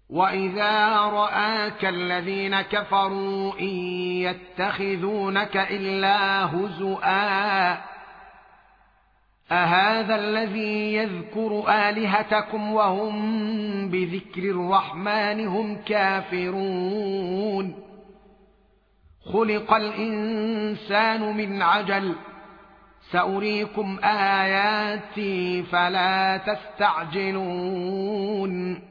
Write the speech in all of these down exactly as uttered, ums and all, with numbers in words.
وَإِذَا رَآكَ الَّذِينَ كَفَرُوا إِن يَتَّخِذُونَكَ إِلَّا هُزُوًا أَهَذَا الَّذِي يَذْكُرُ آلِهَتَكُمْ وَهُمْ بِذِكْرِ الرَّحْمَنِ هُمْ كَافِرُونَ خُلِقَ الْإِنسَانُ مِنْ عَجَلٍ سَأُرِيكُمْ آيَاتِي فَلَا تَسْتَعْجِلُونَ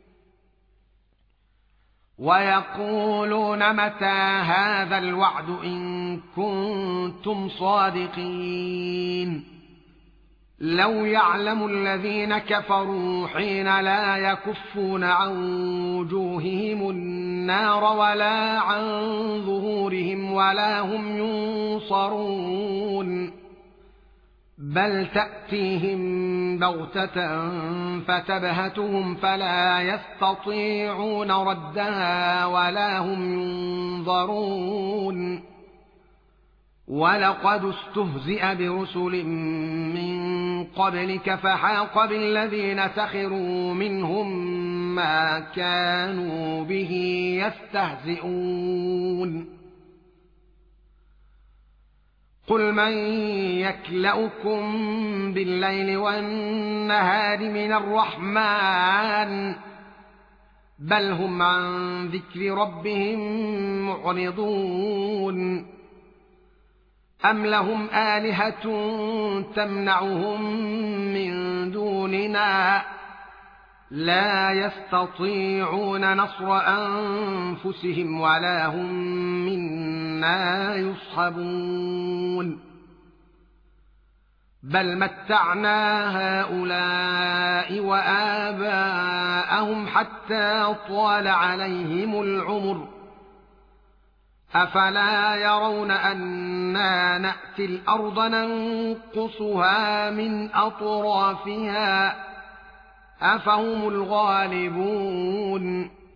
وَيَقُولُونَ مَتَى هَذَا الْوَعْدُ إِن كُنتُمْ صَادِقِينَ لَوْ يَعْلَمُ الَّذِينَ كَفَرُوا حِينَ لَا يَكُفُّونَ عَن وُجُوهِهِمُ النَّارَ وَلَا عَن ظُهُورِهِمْ وَلَا هُمْ يُنصَرُونَ بَلْ تَأْتِيهِم بَغْتَةً فَتَبْهَتُهُمْ فَلَا يَسْتَطِيعُونَ رَدَّهَا وَلَا هُمْ يُنظَرُونَ وَلَقَدِ اسْتُهْزِئَ بِرُسُلٍ مِّن قَبْلِكَ فَحَاقَ بِالَّذِينَ سَخِرُوا مِنْهُم مَّا كَانُوا بِهِ يَسْتَهْزِئُونَ قُلْ مَن يَكْلَؤُكُم بِاللَّيْلِ وَالنَّهَارِ مِنَ الرَّحْمَنِ بَلْ هُمْ عَن ذِكْرِ رَبِّهِم مُّعْرِضُونَ أَمْ لَهُمْ آلِهَةٌ تَمْنَعُهُم مِّن دُونِنَا لَا يَسْتَطِيعُونَ نَصْرَ أَنفُسِهِمْ وَلَا هُم مِّنَّا يُصْحَبُونَ بَلْ مَتَّعْنَا هَؤُلَاءِ وَآبَاءَهُمْ حَتَّى طَالَ عَلَيْهِمُ الْعُمُرُ أَفَلَا يَرَوْنَ أَنَّا نَأْتِي الْأَرْضَ نَنقُصُهَا مِنْ أَطْرَافِهَا أَفَهُمُ الْغَالِبُونَ